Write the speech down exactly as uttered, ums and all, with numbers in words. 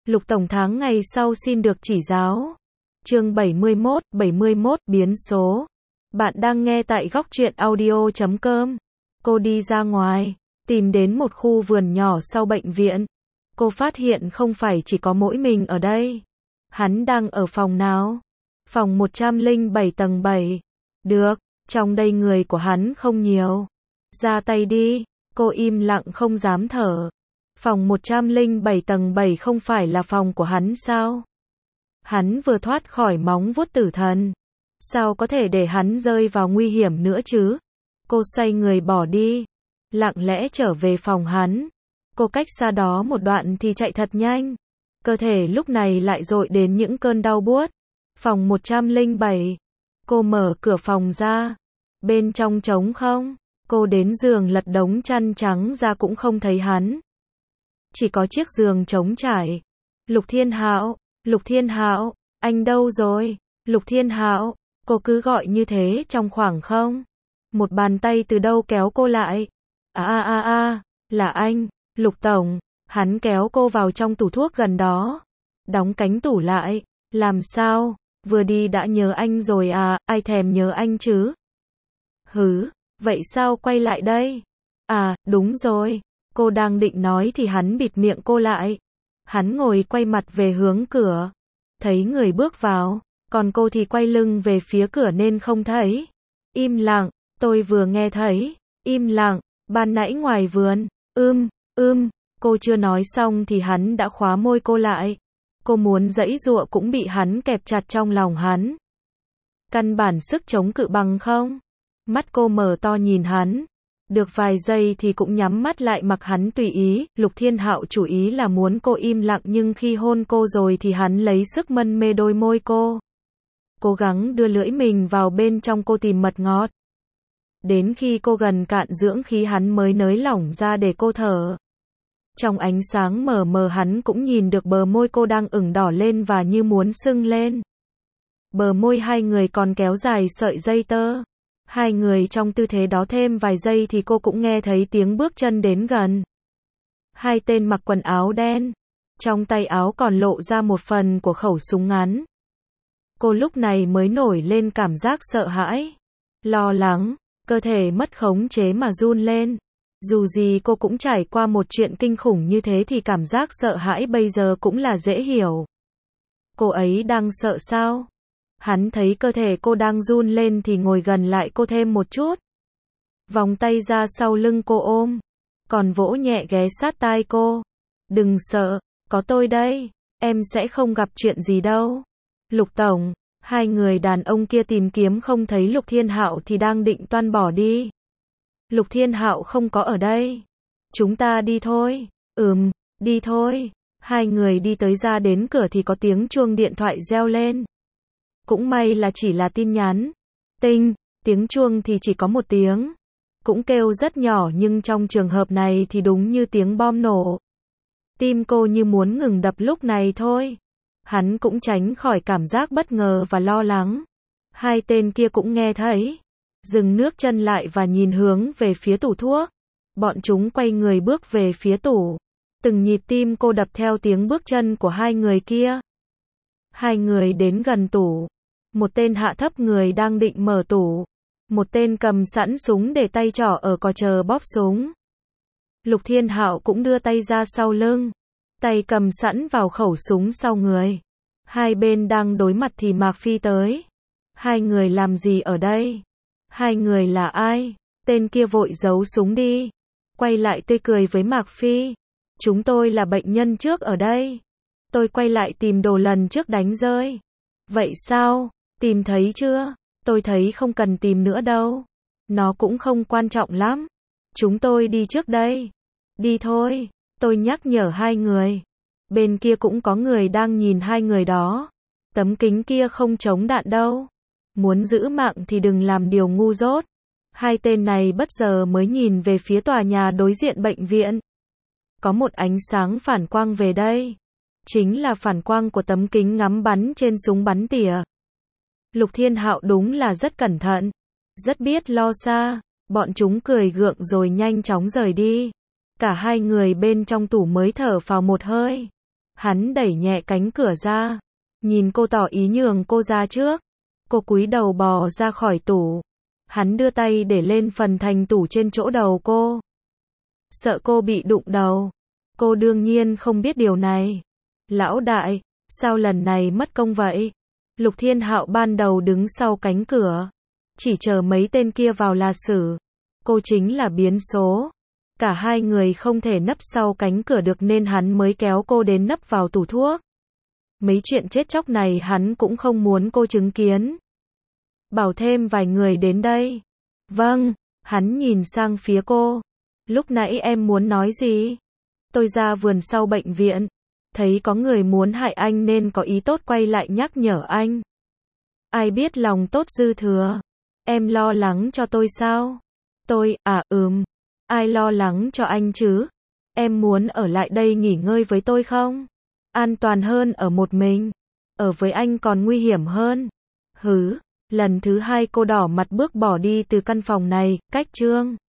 Lục Tổng tháng ngày sau xin được chỉ giáo. Chương bảy mươi mốt, bảy mươi mốt biến số. Bạn đang nghe tại góc truyện audio chấm com. Cô đi ra ngoài, tìm đến một khu vườn nhỏ sau bệnh viện. Cô phát hiện không phải chỉ có mỗi mình ở đây. Hắn đang ở phòng nào? Phòng một trăm lẻ bảy tầng bảy. Được, trong đây người của hắn không nhiều. Ra tay đi. Cô im lặng không dám thở. Phòng một trăm lẻ bảy tầng bảy không phải là phòng của hắn sao? Hắn vừa thoát khỏi móng vuốt tử thần. Sao có thể để hắn rơi vào nguy hiểm nữa chứ? Cô xoay người bỏ đi. Lặng lẽ trở về phòng hắn. Cô cách xa đó một đoạn thì chạy thật nhanh. Cơ thể lúc này lại dội đến những cơn đau buốt. Phòng một trăm lẻ bảy. Cô mở cửa phòng ra. Bên trong trống không. Cô đến giường lật đống chăn trắng ra cũng không thấy hắn. Chỉ có chiếc giường trống trải. Lục Thiên Hạo, Lục Thiên Hạo, anh đâu rồi? Lục Thiên Hạo, cô cứ gọi như thế trong khoảng không. Một bàn tay từ đâu kéo cô lại. À à à à, là anh, Lục Tổng. Hắn kéo cô vào trong tủ thuốc gần đó. Đóng cánh tủ lại. Làm sao? Vừa đi đã nhớ anh rồi à, ai thèm nhớ anh chứ? Hứ, vậy sao quay lại đây? À, đúng rồi. Cô đang định nói thì hắn bịt miệng cô lại. Hắn ngồi quay mặt về hướng cửa. Thấy người bước vào, còn cô thì quay lưng về phía cửa nên không thấy. Im lặng, tôi vừa nghe thấy. Im lặng, ban nãy ngoài vườn. Ưm, ưm, cô chưa nói xong thì hắn đã khóa môi cô lại. Cô muốn giãy giụa cũng bị hắn kẹp chặt trong lòng hắn. Căn bản sức chống cự bằng không. Mắt cô mở to nhìn hắn. Được vài giây thì cũng nhắm mắt lại mặc hắn tùy ý. Lục Thiên Hạo chủ ý là muốn cô im lặng, nhưng khi hôn cô rồi thì hắn lấy sức mân mê đôi môi cô. Cố gắng đưa lưỡi mình vào bên trong cô tìm mật ngọt. Đến khi cô gần cạn dưỡng khí hắn mới nới lỏng ra để cô thở. Trong ánh sáng mờ mờ hắn cũng nhìn được bờ môi cô đang ửng đỏ lên và như muốn sưng lên. Bờ môi hai người còn kéo dài sợi dây tơ. Hai người trong tư thế đó thêm vài giây thì cô cũng nghe thấy tiếng bước chân đến gần. Hai tên mặc quần áo đen. Trong tay áo còn lộ ra một phần của khẩu súng ngắn. Cô lúc này mới nổi lên cảm giác sợ hãi. Lo lắng, cơ thể mất khống chế mà run lên. Dù gì cô cũng trải qua một chuyện kinh khủng như thế thì cảm giác sợ hãi bây giờ cũng là dễ hiểu. Cô ấy đang sợ sao? Hắn thấy cơ thể cô đang run lên thì ngồi gần lại cô thêm một chút. Vòng tay ra sau lưng cô ôm. Còn vỗ nhẹ ghé sát tai cô. Đừng sợ, có tôi đây. Em sẽ không gặp chuyện gì đâu. Lục Tổng, hai người đàn ông kia tìm kiếm không thấy Lục Thiên Hạo thì đang định toan bỏ đi. Lục Thiên Hạo không có ở đây. Chúng ta đi thôi. Ừm, đi thôi. Hai người đi tới ra đến cửa thì có tiếng chuông điện thoại reo lên. Cũng may là chỉ là tin nhắn. Tinh, tiếng chuông thì chỉ có một tiếng. Cũng kêu rất nhỏ nhưng trong trường hợp này thì đúng như tiếng bom nổ. Tim cô như muốn ngừng đập lúc này thôi. Hắn cũng tránh khỏi cảm giác bất ngờ và lo lắng. Hai tên kia cũng nghe thấy. Dừng nước chân lại và nhìn hướng về phía tủ thuốc. Bọn chúng quay người bước về phía tủ. Từng nhịp tim cô đập theo tiếng bước chân của hai người kia. Hai người đến gần tủ. Một tên hạ thấp người đang định mở tủ. Một tên cầm sẵn súng để tay trỏ ở cò chờ bóp súng. Lục Thiên Hạo cũng đưa tay ra sau lưng. Tay cầm sẵn vào khẩu súng sau người. Hai bên đang đối mặt thì Mạc Phi tới. Hai người làm gì ở đây? Hai người là ai? Tên kia vội giấu súng đi. Quay lại tươi cười với Mạc Phi. Chúng tôi là bệnh nhân trước ở đây. Tôi quay lại tìm đồ lần trước đánh rơi. Vậy sao? Tìm thấy chưa? Tôi thấy không cần tìm nữa đâu. Nó cũng không quan trọng lắm. Chúng tôi đi trước đây. Đi thôi. Tôi nhắc nhở hai người. Bên kia cũng có người đang nhìn hai người đó. Tấm kính kia không chống đạn đâu. Muốn giữ mạng thì đừng làm điều ngu dốt. Hai tên này bất giờ mới nhìn về phía tòa nhà đối diện bệnh viện. Có một ánh sáng phản quang về đây. Chính là phản quang của tấm kính ngắm bắn trên súng bắn tỉa. Lục Thiên Hạo đúng là rất cẩn thận. Rất biết lo xa. Bọn chúng cười gượng rồi nhanh chóng rời đi. Cả hai người bên trong tủ mới thở phào một hơi. Hắn đẩy nhẹ cánh cửa ra, nhìn cô tỏ ý nhường cô ra trước. Cô cúi đầu bò ra khỏi tủ. Hắn đưa tay để lên phần thành tủ trên chỗ đầu cô. Sợ cô bị đụng đầu. Cô đương nhiên không biết điều này. Lão đại, sao lần này mất công vậy? Lục Thiên Hạo ban đầu đứng sau cánh cửa, chỉ chờ mấy tên kia vào là xử. Cô chính là biến số. Cả hai người không thể nấp sau cánh cửa được nên hắn mới kéo cô đến nấp vào tủ thuốc. Mấy chuyện chết chóc này hắn cũng không muốn cô chứng kiến. Bảo thêm vài người đến đây. Vâng, hắn nhìn sang phía cô. Lúc nãy em muốn nói gì? Tôi ra vườn sau bệnh viện, thấy có người muốn hại anh nên có ý tốt quay lại nhắc nhở anh. Ai biết lòng tốt dư thừa. Em lo lắng cho tôi sao? Tôi, à ừm. Ai lo lắng cho anh chứ? Em muốn ở lại đây nghỉ ngơi với tôi không? An toàn hơn ở một mình. Ở với anh còn nguy hiểm hơn. Hứ. Lần thứ hai cô đỏ mặt bước bỏ đi từ căn phòng này, cách Trương